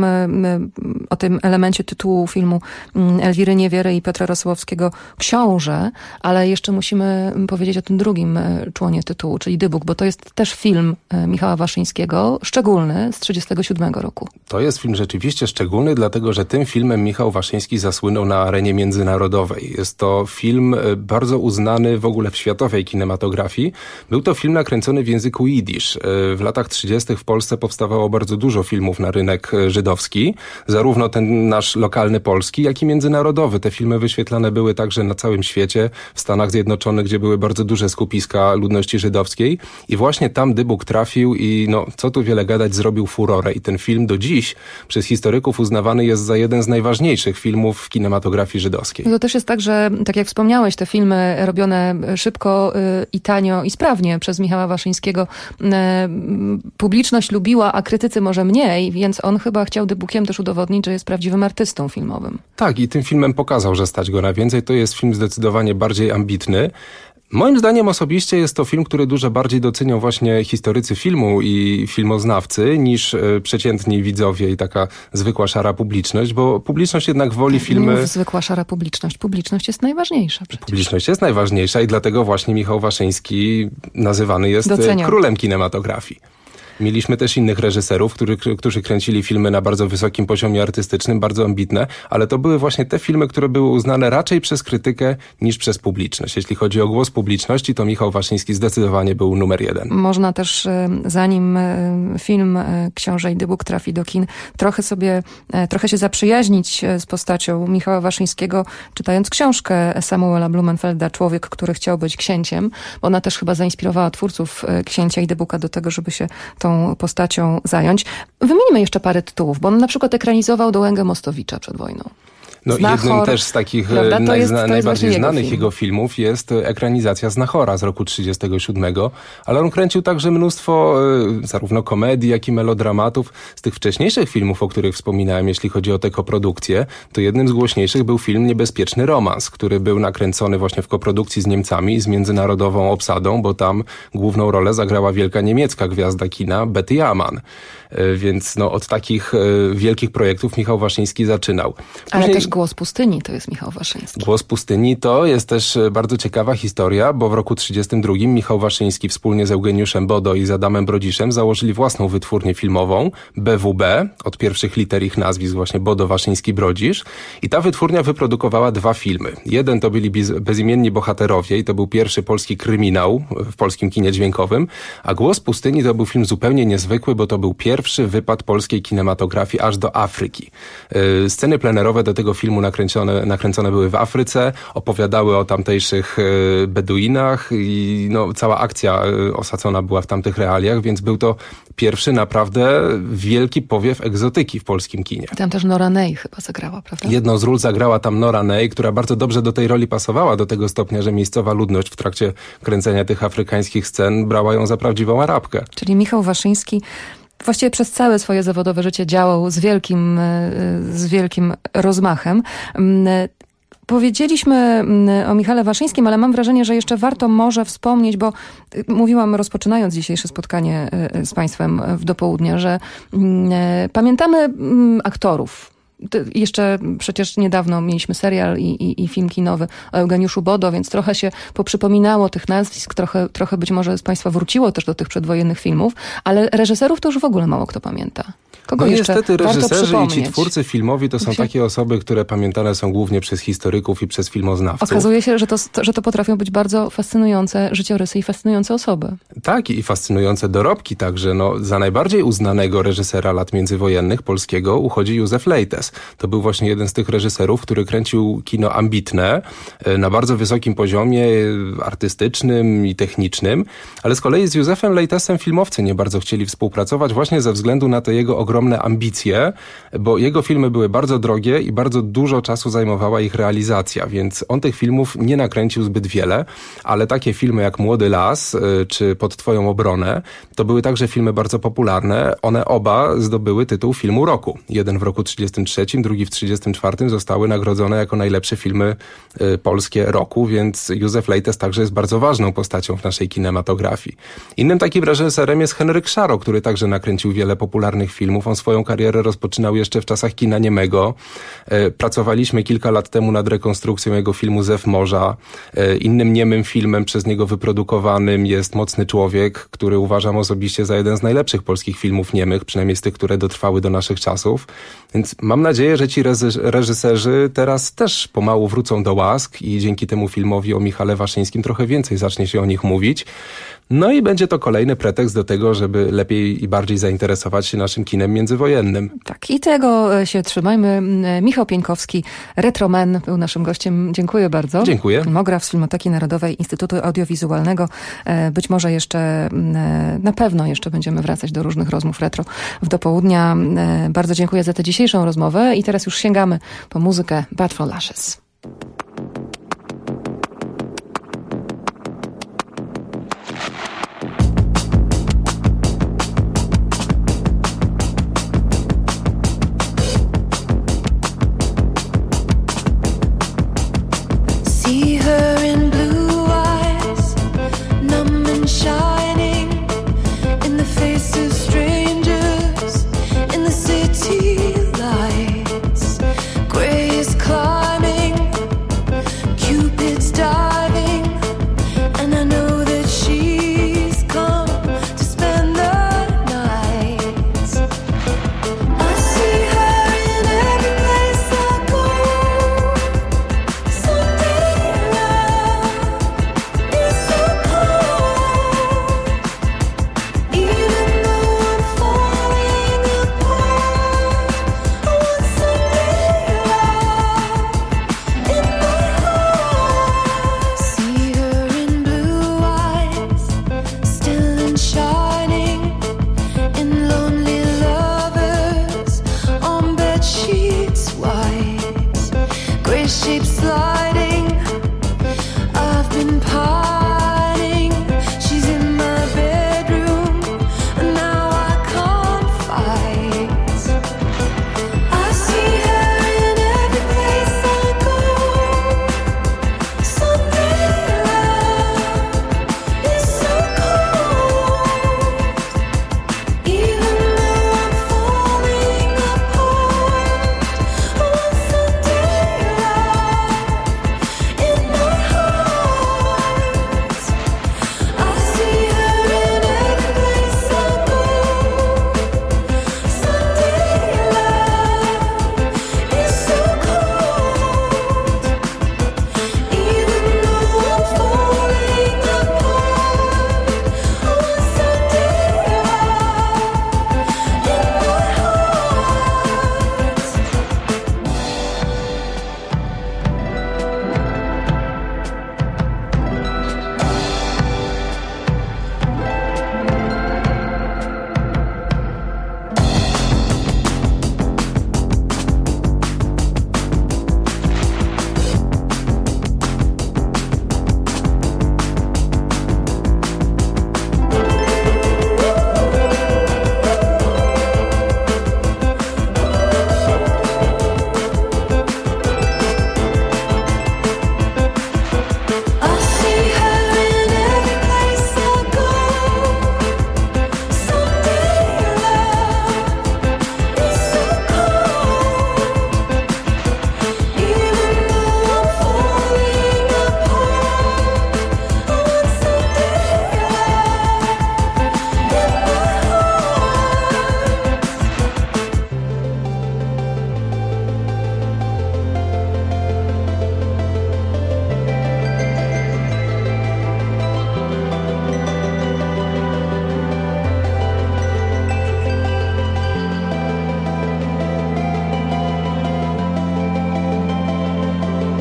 o tym elemencie tytułu filmu Elwiry Niewiery i Piotra Rosołowskiego Książę, ale jeszcze musimy powiedzieć o tym drugim członie tytułu, czyli Dybuk, bo to jest też film Michała Waszyńskiego, szczególny z 1937 roku.
To jest film rzeczywiście szczególny, dlatego że tym filmem Michał Waszyński zasłynął na arenie międzynarodowej. Jest to film bardzo uznany w ogóle w światowej kinematografii. Był to film nakręcony w języku jidysz. W latach 30. w Polsce powstawało bardzo dużo filmów na rynek żydowski, zarówno ten nasz lokalny polski, jak i międzynarodowy. Te filmy wyświetlane były także na całym świecie, w Stanach Zjednoczonych, gdzie były bardzo duże skupiska ludności żydowskiej i właśnie tam Dybuk trafił i co tu wiele gadać, zrobił furorę i ten film do dziś przez historyków uznawany jest za jeden z najważniejszych filmów w kinematografii żydowskiej.
To też jest tak, że tak jak wspomniałeś, te filmy robione szybko i tanio i sprawnie przez Michała Waszyńskiego publiczność lubiła, a krytycy może mniej, więc on chyba chciał Dybukiem też udowodnić, że jest prawdziwym artystą filmowym.
Tak, i tym filmem pokazał, że stać go na więcej. To jest film zdecydowanie bardziej ambitny. Moim zdaniem osobiście jest to film, który dużo bardziej docenią właśnie historycy filmu i filmoznawcy niż przeciętni widzowie i taka zwykła szara publiczność, bo publiczność jednak woli filmy...
Nie zwykła szara publiczność. Publiczność jest najważniejsza przecież.
Publiczność jest najważniejsza i dlatego właśnie Michał Waszyński nazywany jest królem kinematografii. Mieliśmy też innych reżyserów, którzy kręcili filmy na bardzo wysokim poziomie artystycznym, bardzo ambitne, ale to były właśnie te filmy, które były uznane raczej przez krytykę niż przez publiczność. Jeśli chodzi o głos publiczności, to Michał Waszyński zdecydowanie był numer 1.
Można też, zanim film Książę i Dybuk trafi do kin, trochę się zaprzyjaźnić z postacią Michała Waszyńskiego, czytając książkę Samuela Blumenfelda Człowiek, który chciał być księciem, bo ona też chyba zainspirowała twórców Księcia i Dybuka do tego, żeby się tą postacią zająć. Wymienimy jeszcze parę tytułów, bo on na przykład ekranizował Dołęgę Mostowicza przed wojną.
Jednym też z takich najbardziej znanych jego filmów jest ekranizacja Znachora z roku 1937, ale on kręcił także mnóstwo zarówno komedii, jak i melodramatów. Z tych wcześniejszych filmów, o których wspominałem, jeśli chodzi o tę koprodukcję, to jednym z głośniejszych był film Niebezpieczny romans, który był nakręcony właśnie w koprodukcji z Niemcami, z międzynarodową obsadą, bo tam główną rolę zagrała wielka niemiecka gwiazda kina Betty Amann. Więc od takich wielkich projektów Michał Waszyński zaczynał.
Ale też Głos pustyni to jest Michał Waszyński.
Głos pustyni to jest też bardzo ciekawa historia, bo w roku 1932 Michał Waszyński wspólnie z Eugeniuszem Bodo i z Adamem Brodziszem założyli własną wytwórnię filmową, BWB, od pierwszych liter ich nazwisk właśnie Bodo, Waszyński, Brodzisz. I ta wytwórnia wyprodukowała 2 filmy. Jeden to byli Bezimienni bohaterowie i to był pierwszy polski kryminał w polskim kinie dźwiękowym, a Głos pustyni to był film zupełnie niezwykły, bo to był pierwszy wypad polskiej kinematografii aż do Afryki. Sceny plenerowe do tego filmu nakręcone były w Afryce, opowiadały o tamtejszych Beduinach i cała akcja osadzona była w tamtych realiach, więc był to pierwszy naprawdę wielki powiew egzotyki w polskim kinie.
Tam też Nora Ney chyba zagrała, prawda?
Jedną z ról zagrała tam Nora Ney, która bardzo dobrze do tej roli pasowała, do tego stopnia, że miejscowa ludność w trakcie kręcenia tych afrykańskich scen brała ją za prawdziwą Arabkę.
Czyli Michał Waszyński właściwie przez całe swoje zawodowe życie działał z wielkim rozmachem. Powiedzieliśmy o Michale Waszyńskim, ale mam wrażenie, że jeszcze warto może wspomnieć, bo mówiłam rozpoczynając dzisiejsze spotkanie z Państwem w dopołudnie, że pamiętamy aktorów. Jeszcze przecież niedawno mieliśmy serial i film kinowy o Eugeniuszu Bodo, więc trochę się poprzypominało tych nazwisk, trochę być może z Państwa wróciło też do tych przedwojennych filmów, ale reżyserów to już w ogóle mało kto pamięta. Kogo jeszcze
niestety
warto
reżyserzy
przypomnieć?
I ci twórcy filmowi to są takie osoby, które pamiętane są głównie przez historyków i przez filmoznawców.
Okazuje się, że to potrafią być bardzo fascynujące życiorysy i fascynujące osoby.
Tak, i fascynujące dorobki także. Za najbardziej uznanego reżysera lat międzywojennych polskiego uchodzi Józef Lejtes. To był właśnie jeden z tych reżyserów, który kręcił kino ambitne, na bardzo wysokim poziomie artystycznym i technicznym, ale z kolei z Józefem Lejtesem filmowcy nie bardzo chcieli współpracować właśnie ze względu na te jego ogromne ogromne ambicje, bo jego filmy były bardzo drogie i bardzo dużo czasu zajmowała ich realizacja, więc on tych filmów nie nakręcił zbyt wiele, ale takie filmy jak Młody las czy Pod twoją obronę to były także filmy bardzo popularne. One oba zdobyły tytuł filmu roku. Jeden w roku 1933, drugi w 1934 zostały nagrodzone jako najlepsze filmy polskie roku, więc Józef Lejtes także jest bardzo ważną postacią w naszej kinematografii. Innym takim reżyserem jest Henryk Szaro, który także nakręcił wiele popularnych filmów. On swoją karierę rozpoczynał jeszcze w czasach kina niemego. Pracowaliśmy kilka lat temu nad rekonstrukcją jego filmu Zew morza. Innym niemym filmem przez niego wyprodukowanym jest Mocny człowiek, który uważam osobiście za jeden z najlepszych polskich filmów niemych, przynajmniej z tych, które dotrwały do naszych czasów. Więc mam nadzieję, że ci reżyserzy teraz też pomału wrócą do łask i dzięki temu filmowi o Michale Waszyńskim trochę więcej zacznie się o nich mówić. No i będzie to kolejny pretekst do tego, żeby lepiej i bardziej zainteresować się naszym kinem międzywojennym.
Tak, i tego się trzymajmy. Michał Pieńkowski, Retroman, był naszym gościem. Dziękuję bardzo.
Dziękuję.
Filmograf z Filmoteki Narodowej Instytutu Audiowizualnego. Być może jeszcze, na pewno jeszcze będziemy wracać do różnych rozmów retro w dopołudnia. Bardzo dziękuję za tę dzisiejszą rozmowę i teraz już sięgamy po muzykę Bad for Lashes.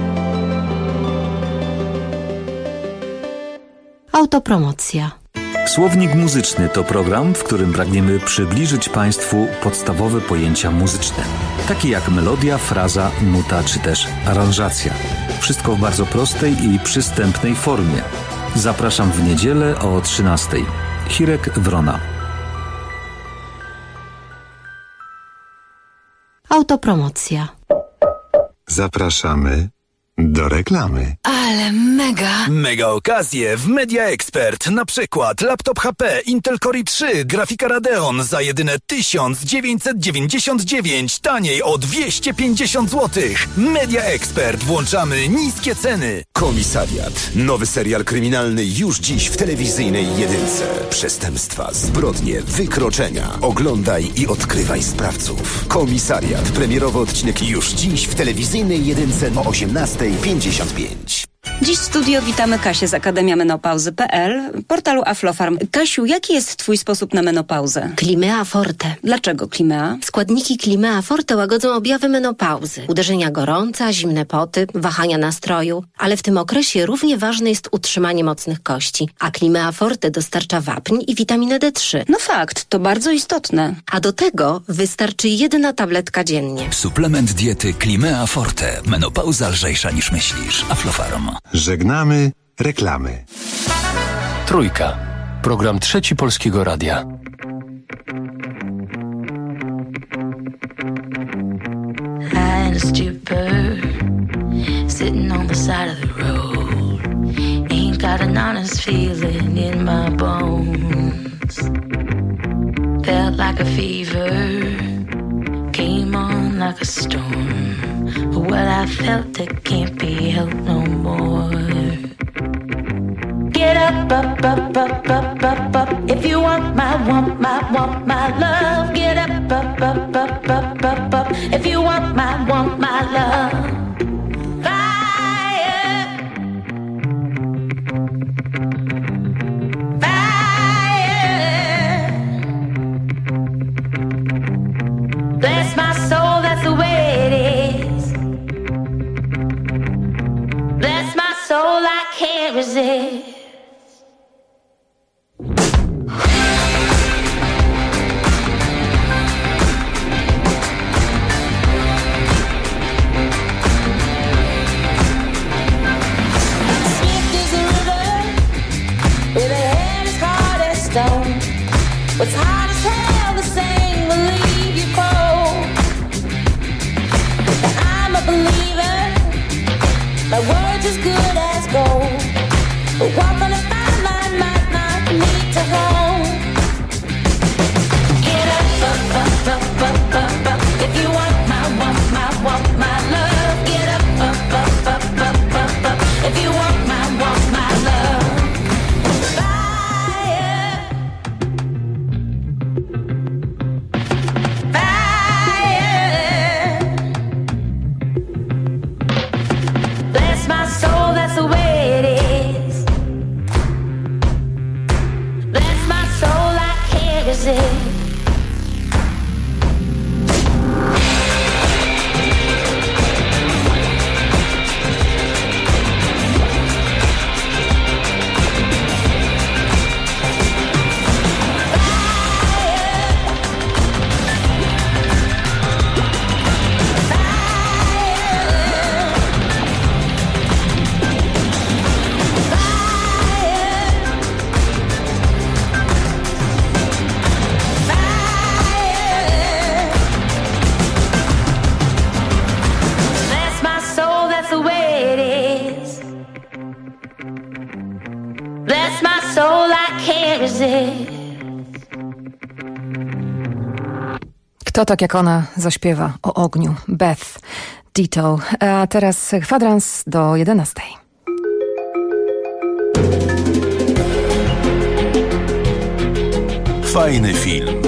Autopromocja. Słownik muzyczny to program, w którym pragniemy przybliżyć Państwu podstawowe pojęcia muzyczne, takie jak melodia, fraza, nuta czy też aranżacja. Wszystko w bardzo prostej i przystępnej formie. Zapraszam w niedzielę o 13:00. Hirek Wrona.
Autopromocja.
Zapraszamy do reklamy.
Ale mega!
Mega okazje w Media Expert. Na przykład laptop HP Intel Core i3, grafika Radeon za jedyne 1999, taniej o 250 zł. Media Expert. Włączamy niskie ceny.
Komisariat. Nowy serial kryminalny już dziś w telewizyjnej jedynce. Przestępstwa, zbrodnie, wykroczenia. Oglądaj i odkrywaj sprawców. Komisariat. Premierowy odcinek już dziś w telewizyjnej jedynce o 18:55.
Dziś w studio witamy Kasię z akademiamenopauzy.pl, portalu Aflofarm. Kasiu, jaki jest twój sposób na menopauzę?
Climea Forte.
Dlaczego Climea?
Składniki Climea Forte łagodzą objawy menopauzy. Uderzenia gorąca, zimne poty, wahania nastroju. Ale w tym okresie równie ważne jest utrzymanie mocnych kości. A Climea Forte dostarcza wapń i witaminę D3.
No fakt, to bardzo istotne.
A do tego wystarczy 1 tabletka dziennie.
Suplement diety Climea Forte. Menopauza lżejsza niż myślisz. Aflofarm.
Żegnamy reklamy.
Trójka. Program Trzeci Polskiego Radia.
Lying stupor, sitting on the side of the road. Ain't got an honest feeling in my bones. Felt like a fever, came on like a storm. But what I felt, it can't be helped no more. Get up, up, up, up, up, up, up. If you want my love. Get up, up, up, up, up, up, up. If you want my love. Fire, fire. Bless my soul, that's the way it is. Bless my soul, I can't resist. What's hard as hell, the same will leave you cold. I'm a believer, my word's as good as gold. But walk on a fine line might not need to hold. Get up, up, up, up, up, up, up. If you want my love. Get up, up, up, up, up, up, up. If you want my love.
Kto tak jak ona zaśpiewa o ogniu? Beth Ditto. A teraz kwadrans do 11:00.
Fajny film.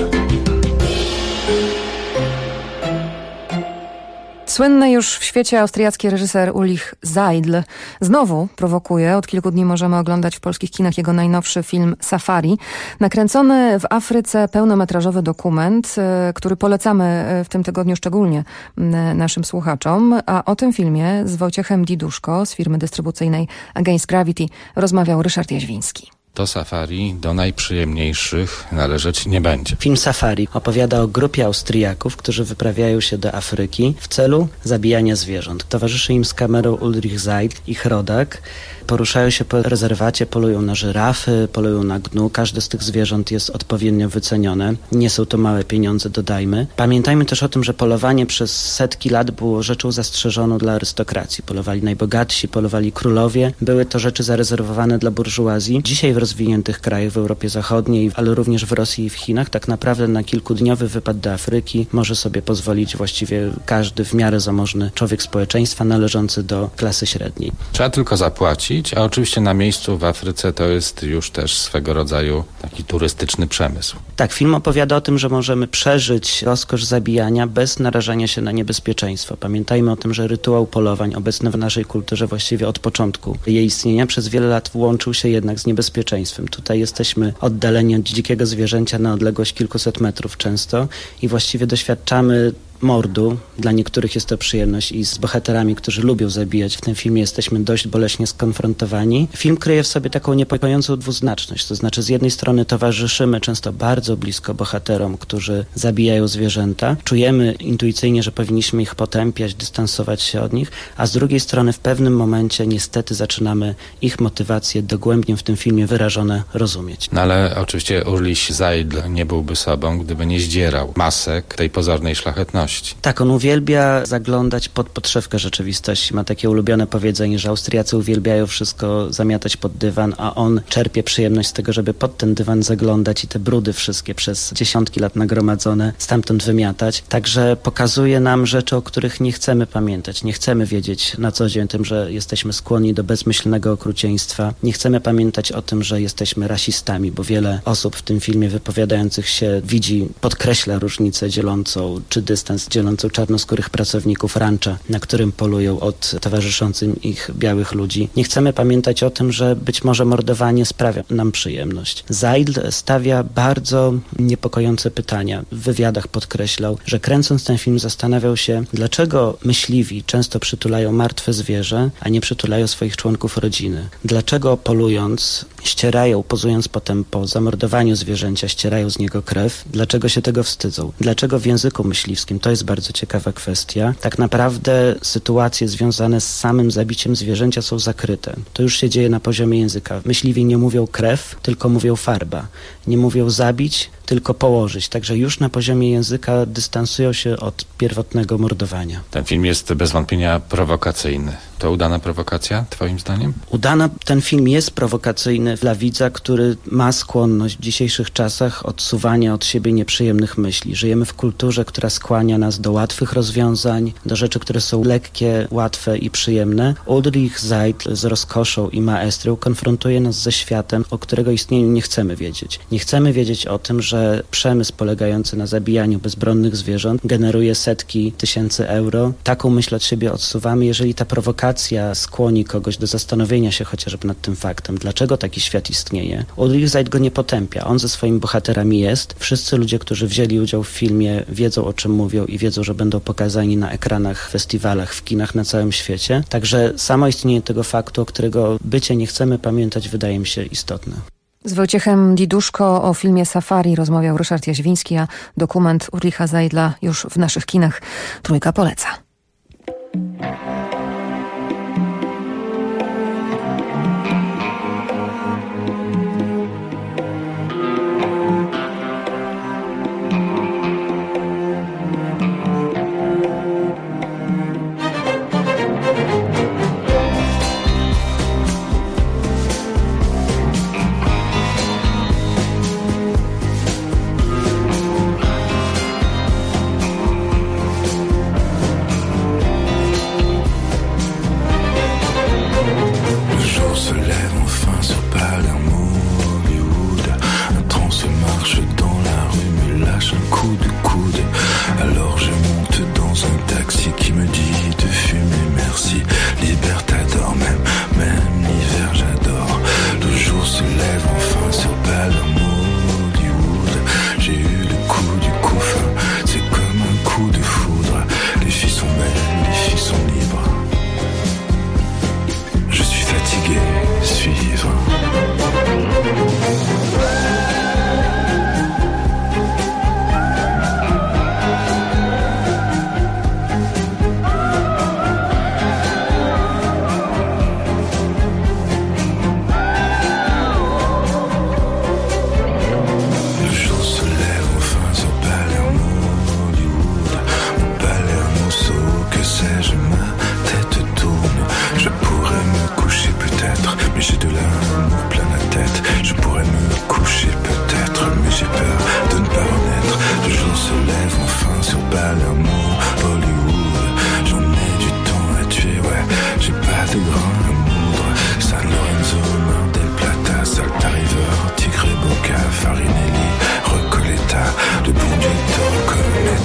Słynny już w świecie austriacki reżyser Ulrich Seidl znowu prowokuje. Od kilku dni możemy oglądać w polskich kinach jego najnowszy film Safari. Nakręcony w Afryce pełnometrażowy dokument, który polecamy w tym tygodniu szczególnie naszym słuchaczom. A o tym filmie z Wojciechem Diduszko z firmy dystrybucyjnej Against Gravity rozmawiał Ryszard Jaźwiński.
to Safari do najprzyjemniejszych należeć nie będzie.
Film Safari opowiada o grupie Austriaków, którzy wyprawiają się do Afryki w celu zabijania zwierząt. Towarzyszy im z kamerą Ulrich Seidl, ich rodak. Poruszają się po rezerwacie, polują na żyrafy, polują na gnu. Każde z tych zwierząt jest odpowiednio wycenione. Nie są to małe pieniądze, dodajmy. Pamiętajmy też o tym, że polowanie przez setki lat było rzeczą zastrzeżoną dla arystokracji. Polowali najbogatsi, polowali królowie. Były to rzeczy zarezerwowane dla burżuazji. Dzisiaj w rozwiniętych krajach, w Europie Zachodniej, ale również w Rosji i w Chinach, tak naprawdę na kilkudniowy wypad do Afryki może sobie pozwolić właściwie każdy w miarę zamożny człowiek społeczeństwa należący do klasy średniej.
Trzeba tylko zapłacić, a oczywiście na miejscu w Afryce to jest już też swego rodzaju taki turystyczny przemysł.
Tak, film opowiada o tym, że możemy przeżyć rozkosz zabijania bez narażania się na niebezpieczeństwo. Pamiętajmy o tym, że rytuał polowań obecny w naszej kulturze właściwie od początku jej istnienia przez wiele lat łączył się jednak z niebezpieczeństwem. Tutaj jesteśmy oddaleni od dzikiego zwierzęcia na odległość kilkuset metrów często i właściwie doświadczamy mordu. Dla niektórych jest to przyjemność i z bohaterami, którzy lubią zabijać, w tym filmie jesteśmy dość boleśnie skonfrontowani. Film kryje w sobie taką niepokojącą dwuznaczność, to znaczy z jednej strony towarzyszymy często bardzo blisko bohaterom, którzy zabijają zwierzęta. Czujemy intuicyjnie, że powinniśmy ich potępiać, dystansować się od nich, a z drugiej strony w pewnym momencie niestety zaczynamy ich motywacje dogłębnie w tym filmie wyrażone rozumieć.
No ale oczywiście Ulrich Seidl nie byłby sobą, gdyby nie zdzierał masek tej pozornej szlachetności.
Tak, on uwielbia zaglądać pod podszewkę rzeczywistości. Ma takie ulubione powiedzenie, że Austriacy uwielbiają wszystko zamiatać pod dywan, a on czerpie przyjemność z tego, żeby pod ten dywan zaglądać i te brudy wszystkie przez dziesiątki lat nagromadzone stamtąd wymiatać. Także pokazuje nam rzeczy, o których nie chcemy pamiętać. Nie chcemy wiedzieć na co dzień o tym, że jesteśmy skłonni do bezmyślnego okrucieństwa. Nie chcemy pamiętać o tym, że jesteśmy rasistami, bo wiele osób w tym filmie wypowiadających się podkreśla różnicę dzielącą, czy dystans dzielącą czarnoskórych pracowników rancha, na którym polują od towarzyszącym ich białych ludzi. Nie chcemy pamiętać o tym, że być może mordowanie sprawia nam przyjemność. Seidl stawia bardzo niepokojące pytania. W wywiadach podkreślał, że kręcąc ten film zastanawiał się, dlaczego myśliwi często przytulają martwe zwierzę, a nie przytulają swoich członków rodziny. Dlaczego polując, ścierają, pozując potem po zamordowaniu zwierzęcia, ścierają z niego krew. Dlaczego się tego wstydzą? Dlaczego w języku myśliwskim? To jest bardzo ciekawa kwestia. Tak naprawdę sytuacje związane z samym zabiciem zwierzęcia są zakryte. To już się dzieje na poziomie języka. Myśliwi nie mówią krew, tylko mówią farba. Nie mówią zabić, tylko położyć. Także już na poziomie języka dystansują się od pierwotnego mordowania.
Ten film jest bez wątpienia prowokacyjny. To udana prowokacja, twoim zdaniem?
Ten film jest prowokacyjny dla widza, który ma skłonność w dzisiejszych czasach odsuwania od siebie nieprzyjemnych myśli. Żyjemy w kulturze, która skłania nas do łatwych rozwiązań, do rzeczy, które są lekkie, łatwe i przyjemne. Ulrich Seidl z rozkoszą i maestrią konfrontuje nas ze światem, o którego istnieniu nie chcemy wiedzieć. Nie chcemy wiedzieć o tym, że przemysł polegający na zabijaniu bezbronnych zwierząt generuje setki tysięcy euro. Taką myśl od siebie odsuwamy, jeżeli ta prowokacja skłoni kogoś do zastanowienia się chociażby nad tym faktem, dlaczego taki świat istnieje. Ulrich Seidl go nie potępia. On ze swoimi bohaterami jest. Wszyscy ludzie, którzy wzięli udział w filmie, wiedzą o czym mówią i wiedzą, że będą pokazani na ekranach, festiwalach, w kinach na całym świecie. Także samo istnienie tego faktu, o którego bycie nie chcemy pamiętać, wydaje mi się istotne.
Z Wojciechem Diduszko o filmie Safari rozmawiał Ryszard Jaźwiński, a dokument Ulricha Seidla już w naszych kinach. Trójka poleca.
Suivre.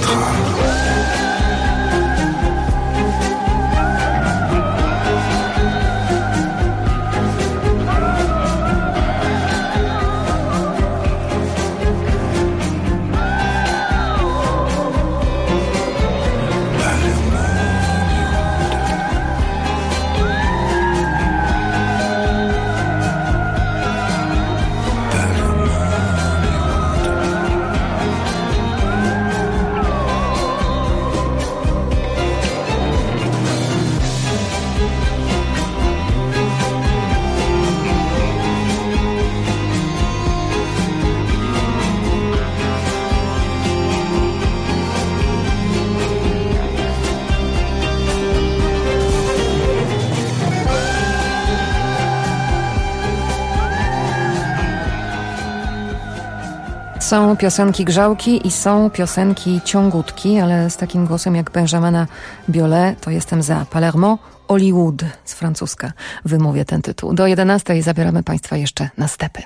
Są piosenki grzałki i są piosenki ciągutki, ale z takim głosem jak Benjamina Biolay to jestem za. Palermo, Hollywood z francuska. Wymówię ten tytuł. Do 11 zabieramy Państwa jeszcze na stepy.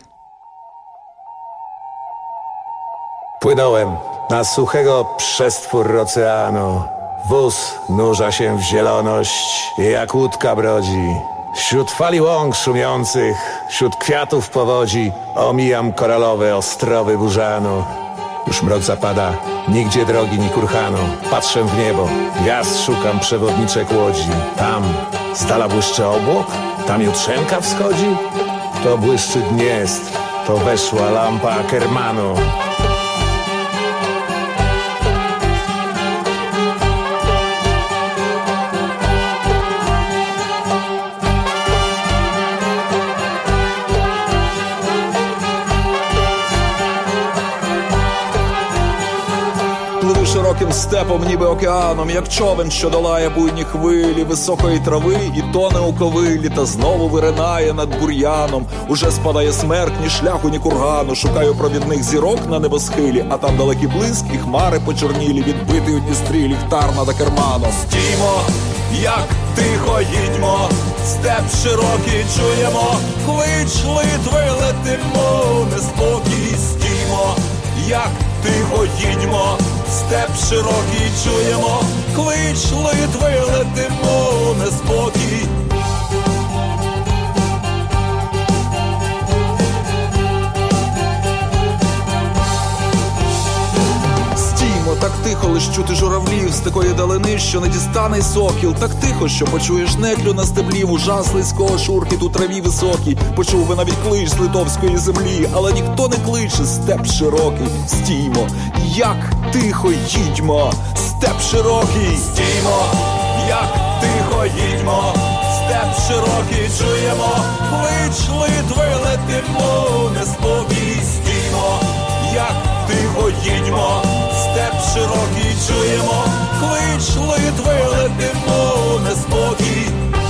Płynąłem na suchego przestwór oceanu. Wóz nurza się w zieloność, jak łódka brodzi. Wśród fali łąk szumiących, wśród kwiatów powodzi, omijam koralowe ostrowy burzanu. Już mrok zapada, nigdzie drogi ni kurhanu. Patrzę w niebo, gwiazd szukam przewodniczek łodzi. Tam z dala błyszczy obłok, tam jutrzenka wschodzi. To błyszczy Dniestr, to weszła lampa Ackermanu.
Широким степом, ніби океаном, як човен, що долає буйні хвилі високої трави і тоне у ковилі, та знову виринає над бур'яном. Уже спадає смерть, ні шляху, ні кургану. Шукаю провідних зірок на небосхилі, а там далекий блиск і хмари почорнілі, відбитий у Дністрі ліхтар над Акерманом. Стіймо, як тихо їдьмо, степ широкий чуємо, клич Литви летимо, неспокій. Стіймо, як тихо їдьмо, степ широкий чуємо, клич Литви летимо, неспокій. Стіймо, так тихо, лиш чути журавлів з такої далини, що не дістане й сокіл. Так тихо, що почуєш неклю на стеблі, вужа слизького шурхіт у траві високій. Почув би навіть клич з литовської землі, але ніхто не кличе, степ широкий. Стіймо, як тихо їдьмо, степ широкий. Стіймо, як тихо їдьмо, степ широкий чуємо, клич Литви летимо, неспокій. Стіймо, як тихо їдьмо, степ широкий чуємо, клич Литви летимо, неспокій.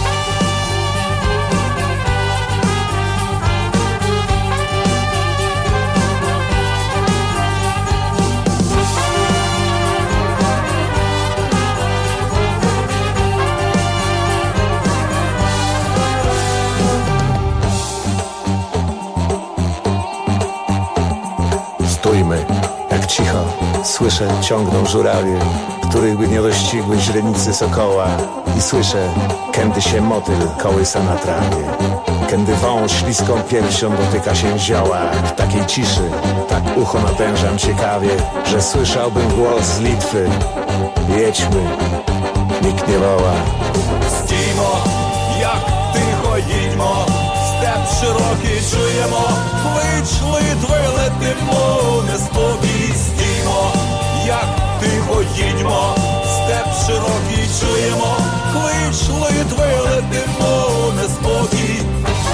Stójmy, jak cicho, słyszę, ciągną żurawie, których by nie dościgły źrenicy sokoła. I słyszę, kędy się motyl kołysa na trawie, kędy wąż śliską piersią dotyka się zioła. W takiej ciszy, tak ucho natężam ciekawie, że słyszałbym głos z Litwy. Jedźmy, nikt nie woła. Stіймо, jak tycho їдьмо, степ широкий чуємо, клич Литви летимо, неспокій. Стіймо, як тихо їдьмо, степ широкий чуємо, клич Литви летимо, неспокій.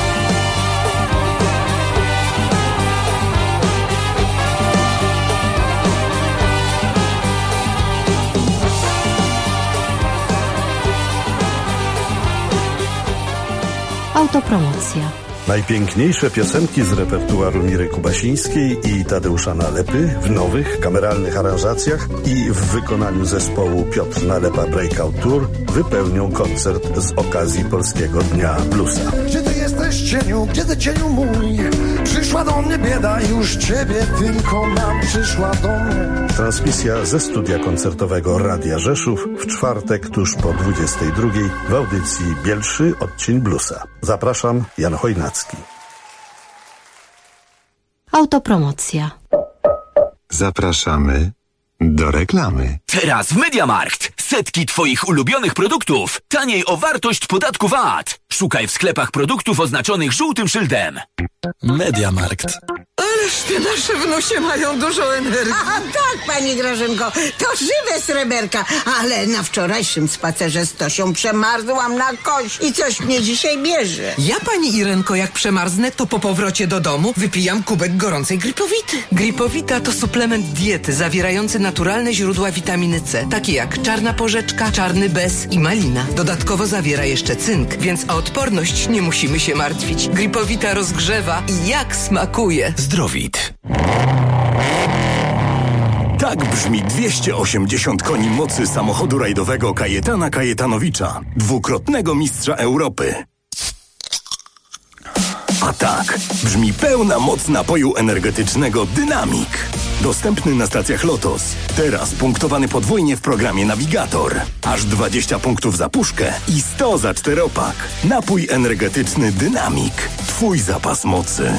Autopromocja.
Najpiękniejsze piosenki z repertuaru Miry Kubasińskiej i Tadeusza Nalepy w nowych, kameralnych aranżacjach i w wykonaniu zespołu Piotr Nalepa Breakout Tour wypełnią koncert z okazji Polskiego Dnia Bluesa.
Gdzie ty jesteś, cieniu, gdzie ty, cieniu mój?
Przyszła do mnie bieda, już ciebie tylko mam. Przyszła do mnie.
Transmisja ze studia koncertowego Radia Rzeszów w czwartek tuż po 22 w audycji Bielszy odcień bluesa. Zapraszam, Jan Chojnacki.
Autopromocja.
Zapraszamy do reklamy.
Teraz w MediaMarkt. Setki Twoich ulubionych produktów. Taniej o wartość podatku VAT. Szukaj w sklepach produktów oznaczonych żółtym szyldem.
MediaMarkt.
Ależ te nasze wnusie mają dużo energii.
A tak, pani Grażynko, to żywe sreberka. Ale na wczorajszym spacerze z Tosią przemarzłam na kość i coś mnie dzisiaj bierze.
Ja, pani Irenko, jak przemarzę, to po powrocie do domu wypijam kubek gorącej Gripowity. Gripowita to suplement diety zawierający naturalne źródła witaminy C, takie jak czarna porzeczka, czarny bez i malina. Dodatkowo zawiera jeszcze cynk, więc o odporność nie musimy się martwić. Gripowita rozgrzewa i jak smakuje.
Zdrowit. Tak brzmi 280 koni mocy samochodu rajdowego Kajetana Kajetanowicza, dwukrotnego mistrza Europy. A tak brzmi pełna moc napoju energetycznego Dynamik. Dostępny na stacjach Lotos. Teraz punktowany podwójnie w programie Navigator. Aż 20 punktów za puszkę i 100 za czteropak. Napój energetyczny Dynamik. Twój zapas mocy.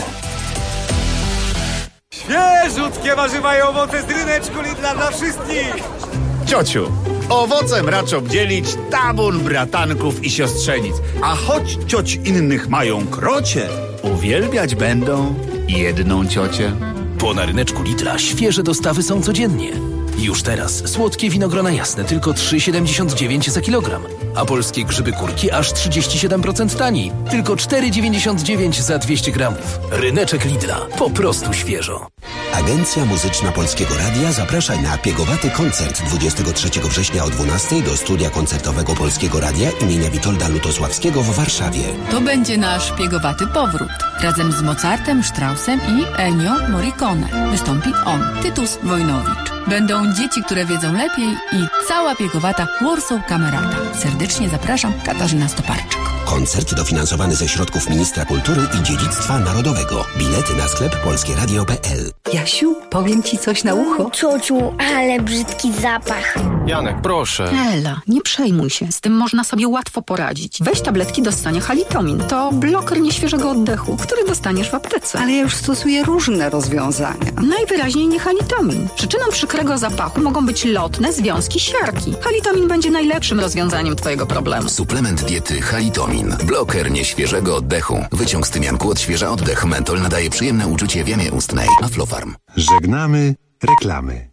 Świeżutkie warzywa i owoce z ryneczku Lidla dla wszystkich!
Ciociu, owocem raczą dzielić tabun bratanków i siostrzenic. A choć cioć innych mają krocie, uwielbiać będą jedną ciocię.
Bo na ryneczku Lidla świeże dostawy są codziennie. Już teraz słodkie winogrona jasne tylko 3,79 za kilogram, a polskie grzyby kurki aż 37% taniej, tylko 4,99 za 200 gramów. Ryneczek Lidla, po prostu świeżo.
Agencja Muzyczna Polskiego Radia zaprasza na piegowaty koncert 23 września o 12 do studia koncertowego Polskiego Radia imienia Witolda Lutosławskiego w Warszawie.
To będzie nasz piegowaty powrót. Razem z Mozartem, Straussem i Ennio Morricone wystąpi on, Tytus Wojnowicz. Będą dzieci, które wiedzą lepiej i cała piegowata Warsaw Kamerata. Serdecznie zapraszam, Katarzyna Stoparczyk.
Koncert dofinansowany ze środków Ministra Kultury i Dziedzictwa Narodowego. Bilety na sklep polskieradio.pl.
Jasiu, powiem ci coś na ucho.
Ciociu, ale brzydki zapach.
Janek, proszę.
Ela, nie przejmuj się. Z tym można sobie łatwo poradzić. Weź tabletki do ssania Halitomin. To bloker nieświeżego oddechu, który dostaniesz w aptece. Ale ja już stosuję różne rozwiązania. Najwyraźniej nie Halitomin. Przyczyną przykrego zapachu mogą być lotne związki siarki. Halitomin będzie najlepszym rozwiązaniem twojego problemu.
Suplement diety Halitomin. Bloker nieświeżego oddechu. Wyciąg z tymianku odświeża oddech. Mentol nadaje przyjemne uczucie w jamie ustnej. Aflofarm.
Żegnamy reklamy.